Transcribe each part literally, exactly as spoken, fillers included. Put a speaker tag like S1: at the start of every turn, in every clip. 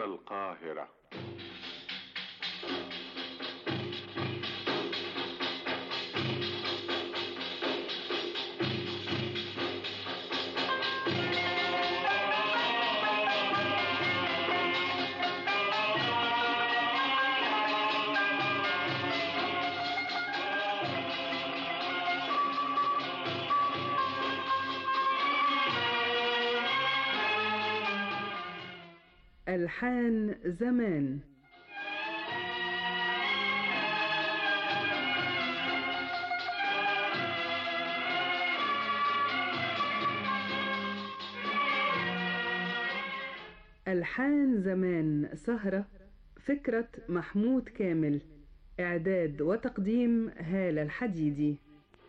S1: القاهرة.
S2: ألحان زمان. ألحان زمان سهرة، فكرة محمود كامل، إعداد وتقديم هالة الحديدي.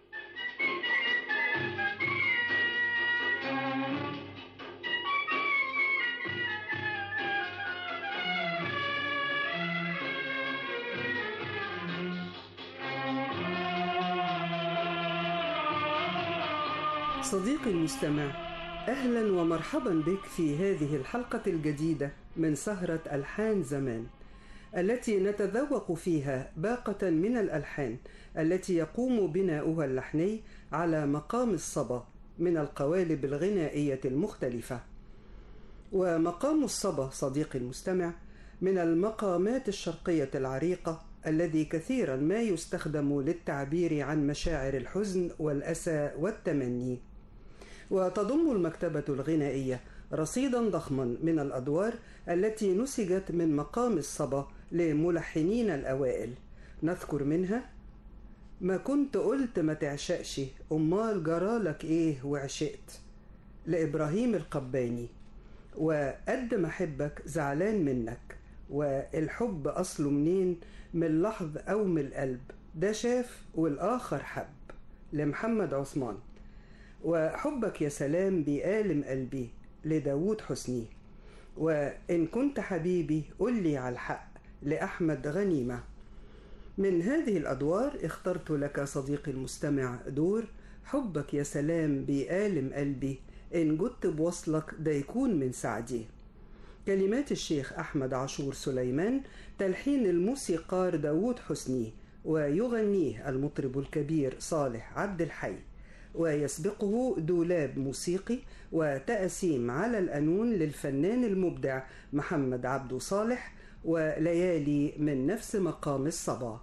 S3: صديقي المستمع، أهلا ومرحبا بك في هذه الحلقة الجديدة من سهرة ألحان زمان، التي نتذوق فيها باقة من الألحان التي يقوم بناؤها اللحني على مقام الصبا من القوالب الغنائية المختلفة. ومقام الصبا صديقي المستمع من المقامات الشرقية العريقة الذي كثيرا ما يستخدم للتعبير عن مشاعر الحزن والأسى والتمني. وتضم المكتبة الغنائية رصيدا ضخما من الأدوار التي نسجت من مقام الصبا لملحنين الأوائل. نذكر منها ما كنت قلت ما تعشقش، أمال جرالك إيه وعشقت لإبراهيم القباني، وقد ما أحبك زعلان منك، والحب أصله منين، من لحظ أو من القلب، ده شاف والآخر حب لمحمد عثمان، وحبك يا سلام بيآلم قلبي لداود حسني، وإن كنت حبيبي قولي على الحق لأحمد غنيمة. من هذه الأدوار اخترت لك صديقي المستمع دور حبك يا سلام بيآلم قلبي، إن جدت بوصلك ده يكون من سعدي. كلمات الشيخ أحمد عاشور سليمان، تلحين الموسيقار داود حسني، ويغنيه المطرب الكبير صالح عبد الحي، ويسبقه دولاب موسيقي وتأسيم على القانون للفنان المبدع محمد عبدو صالح، وليالي من نفس مقام الصبا.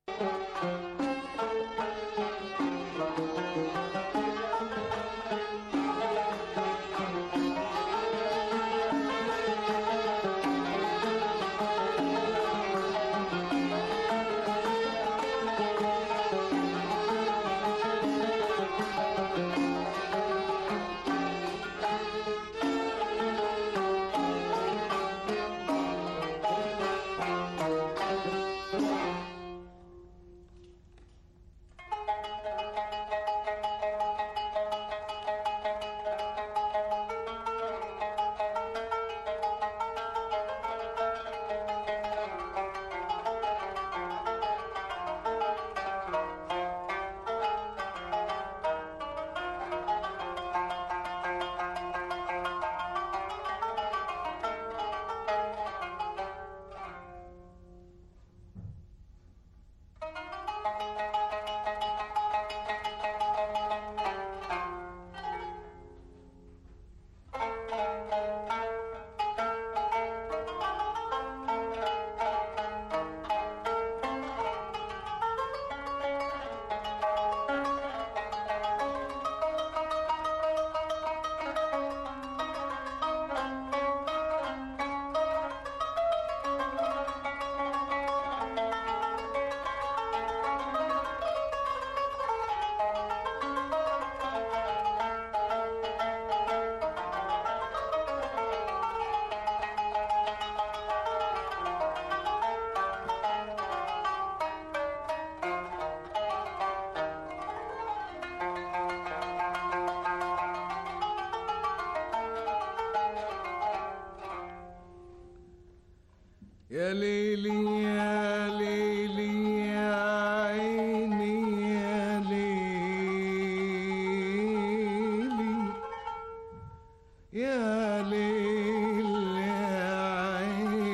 S4: يا ليلي يا ليلي يا عيني يا ليلي يا ليلي يا عيني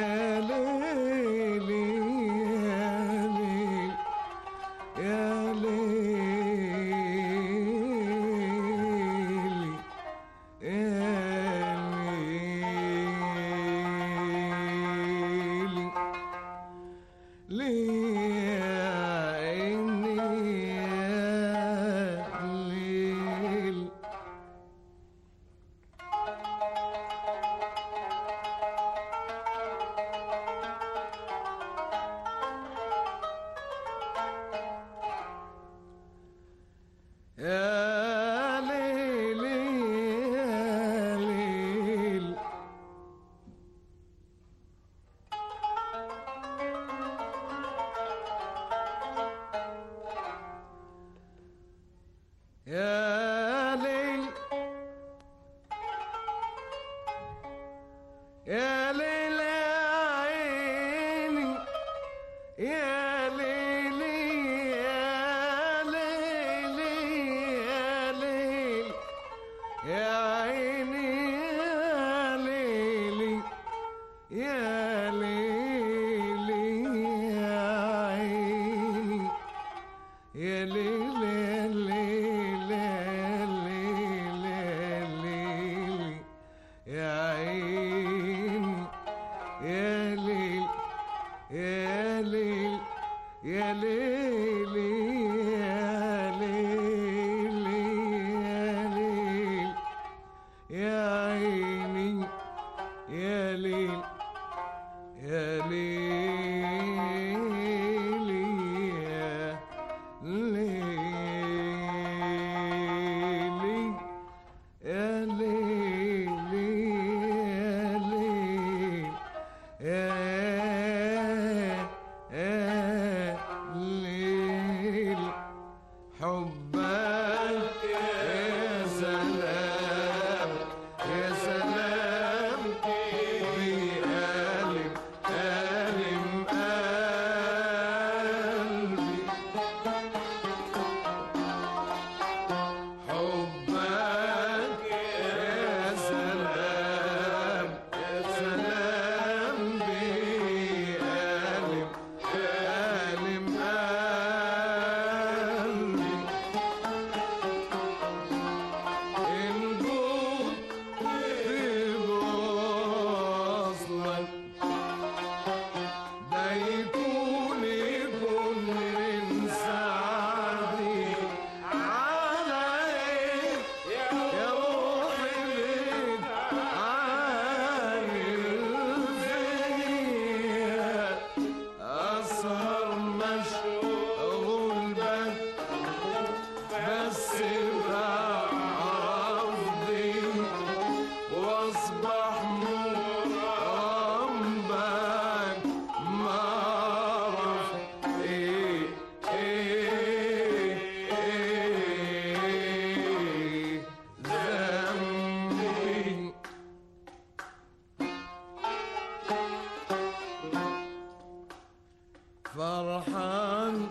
S4: فرحان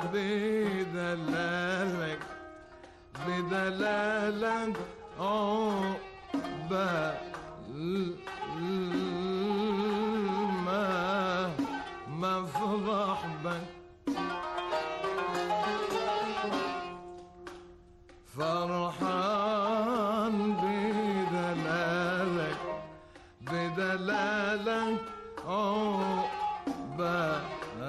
S4: بدلالك بدلالك عقبال ما مفرح بك فرحان بدلالك بدلالك عقبال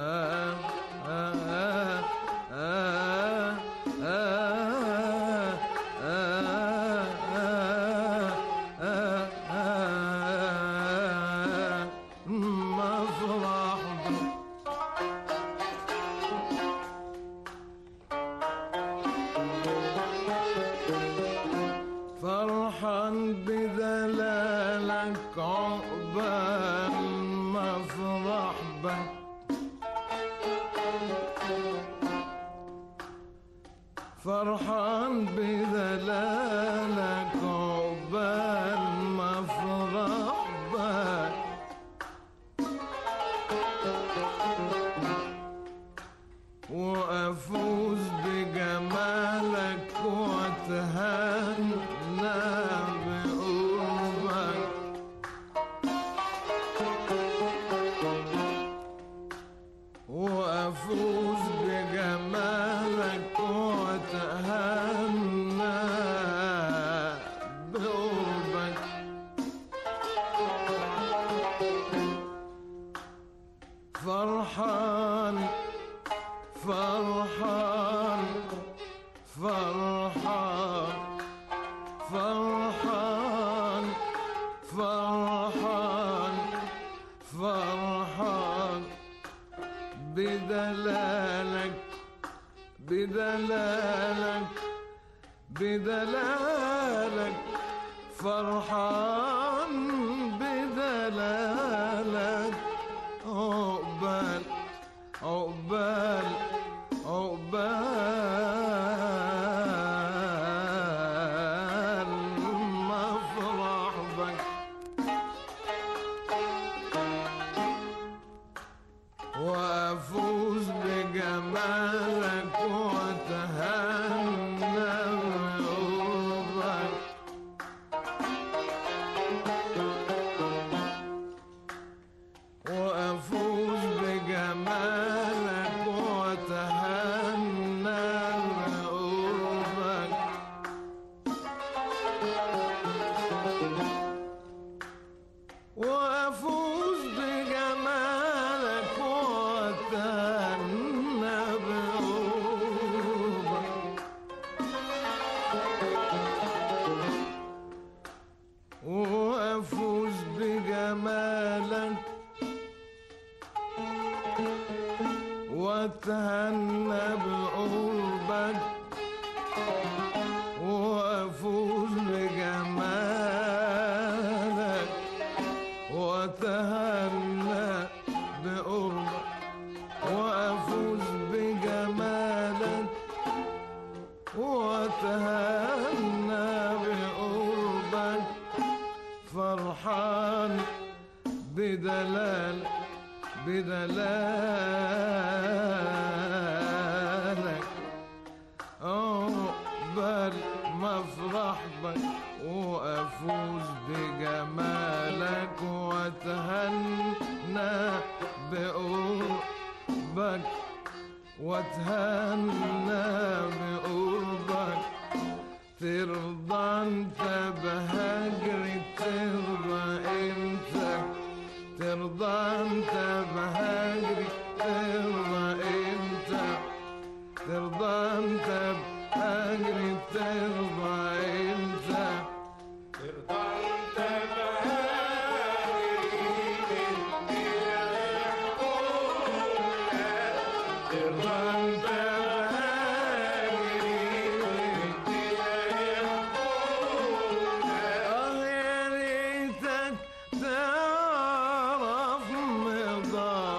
S4: فرحان بدلالك عقبال مفرح بك فرحان بدلالك عقبال مفرح بك وأفوز بجمالك وأتهنى بقربك فرحان فرحان فرحان فرحان فرحان فرحان بدلالك بدلالك بدلالك فرحان بدلالك عقبال عقبال عقبال مفرح بك وأفوز بجمالك وأتهنى بقربك وأفوز بجمالك وأتهنى بقربك وأفوز بجمالك وأتهنى بقربك وأفوز بجمالك وأتهنى بقربك وأفوز بجمالك وأتهنى بقربك وأفوز بجمالك وأتهنى بقربك فرحان بدلالك بدلالك عقبال مفرح بك وأفوز بجمالك وأتهنى بقربك وأتهنى بقربك ترضى انت بهجري ترضى انت ترضى انت بهجري ترضى انت ترضى انت بهجري ترضى انت ترضى انت بهجري ترضى انت بهجري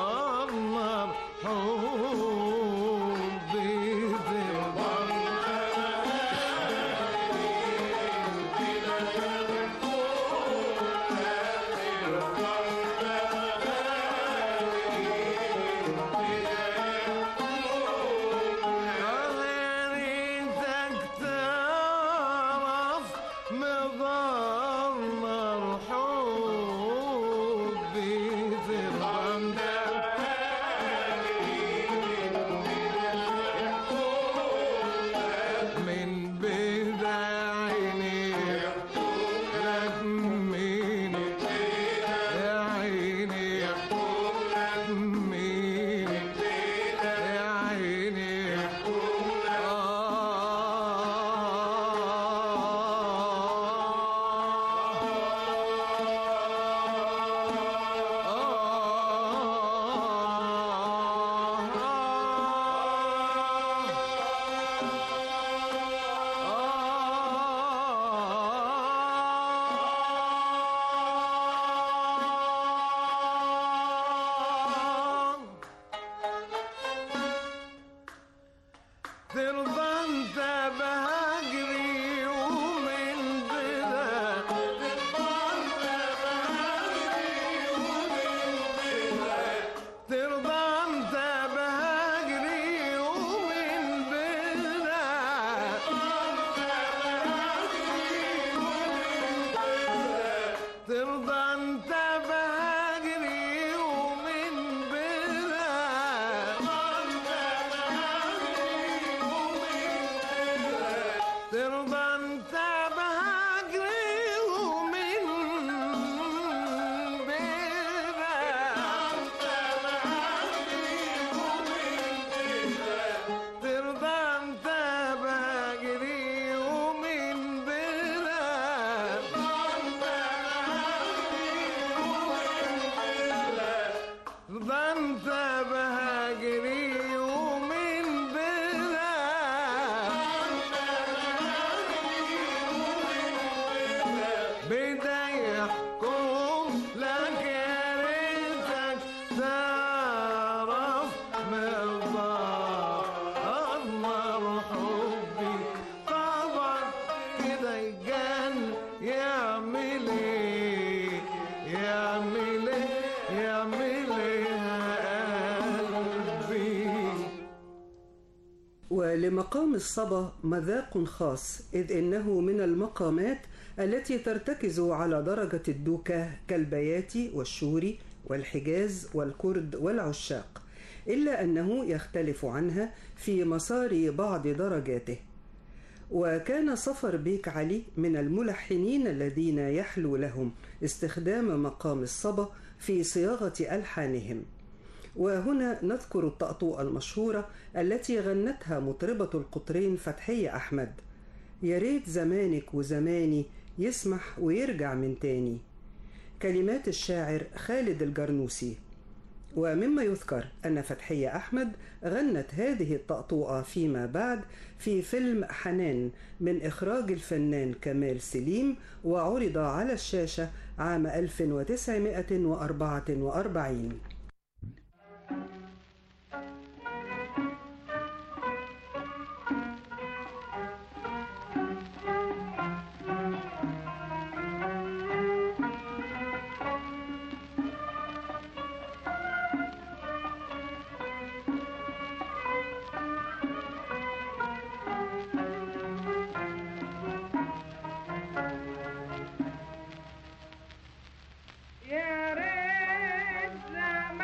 S4: انت بهاجري ومن بلا بدا يحكم لك يا ريتك تعرف مقدار حبي طبعا كده يجن يعمل ايه يعمل ايه يعمل ايه قلبي.
S3: ولمقام الصبا مذاق خاص، إذ إنه من المقامات التي ترتكز على درجة الدوكة كالبياتي والشوري والحجاز والكرد والعشاق، إلا أنه يختلف عنها في مسار بعض درجاته. وكان صفر بيك علي من الملحنين الذين يحلو لهم استخدام مقام الصبا في صياغة ألحانهم. وهنا نذكر الطأطوءة المشهورة التي غنتها مطربة القطرين فتحية أحمد: يا ريت زمانك وزماني يسمح ويرجع من تاني، كلمات الشاعر خالد الجرنوسي. ومما يذكر أن فتحية أحمد غنت هذه الطأطوءة فيما بعد في فيلم حنان من إخراج الفنان كمال سليم، وعرض على الشاشة عام ألف وتسعمائة وأربعة وأربعين.
S1: يا ريت زمان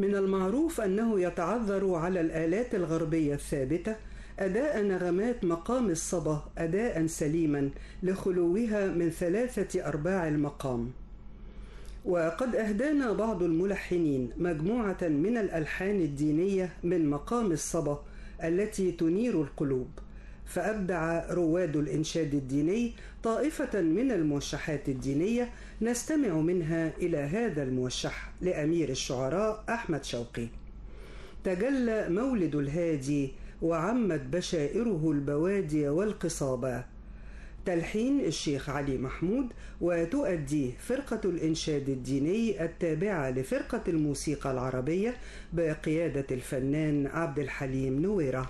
S3: من المعروف أنه يتعذر على الآلات الغربية الثابتة أداء نغمات مقام الصبا أداء سليما لخلوها من ثلاثة أرباع المقام. وقد أهدانا بعض الملحنين مجموعة من الألحان الدينية من مقام الصبا التي تنير القلوب، فأبدع رواد الإنشاد الديني طائفة من الموشحات الدينية نستمع منها إلى هذا الموشح لأمير الشعراء أحمد شوقي. تجلى مولد الهادي وعمت بشائره البوادي والقصابة، تلحين الشيخ علي محمود، وتؤديه فرقة الإنشاد الديني التابعة لفرقة الموسيقى العربية بقيادة الفنان عبد الحليم نويرة.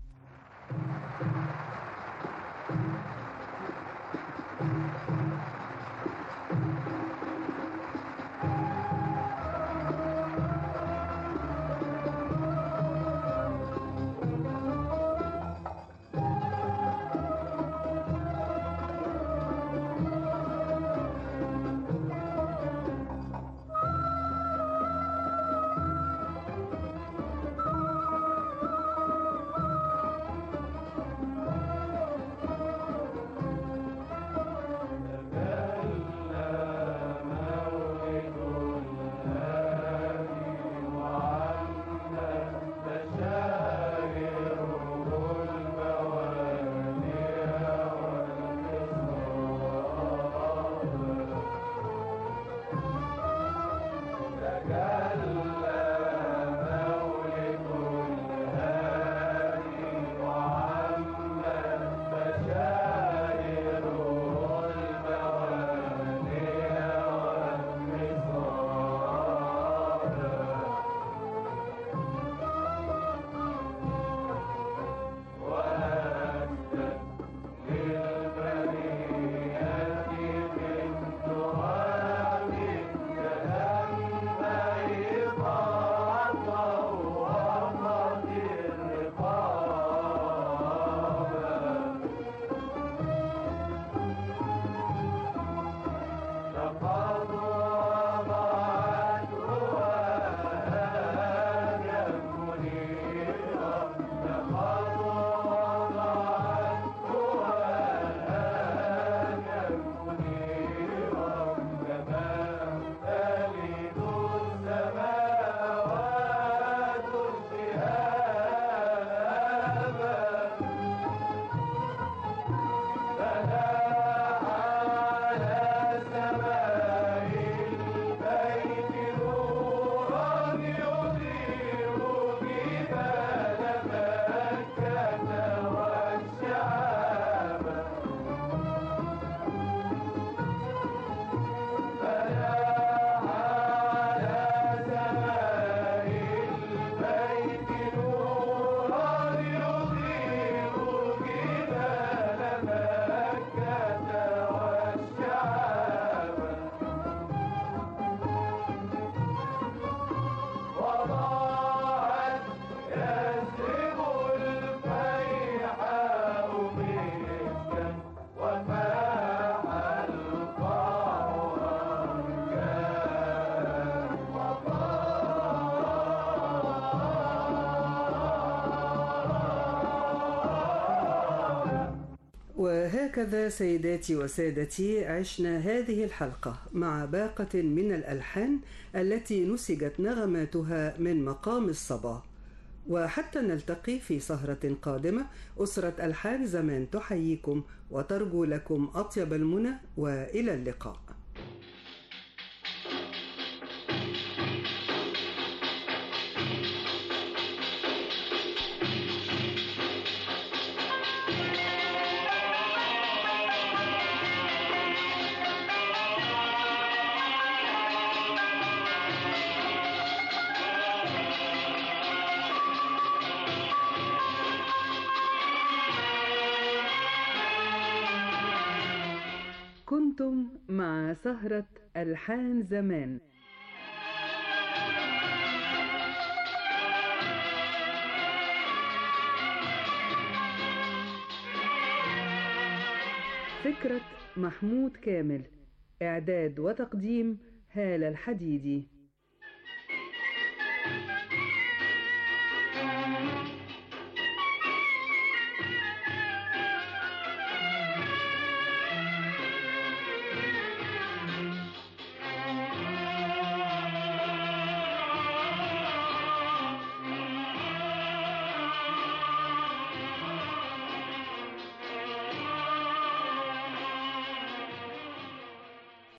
S3: وهكذا سيداتي وسادتي عشنا هذه الحلقة مع باقة من الألحان التي نسجت نغماتها من مقام الصبا. وحتى نلتقي في سهرة قادمة، أسرة ألحان زمان تحييكم وترجو لكم أطيب المنى، وإلى اللقاء.
S2: كنتم مع سهرة ألحان زمان. فكرة محمود كامل، إعداد وتقديم هالة الحديدي.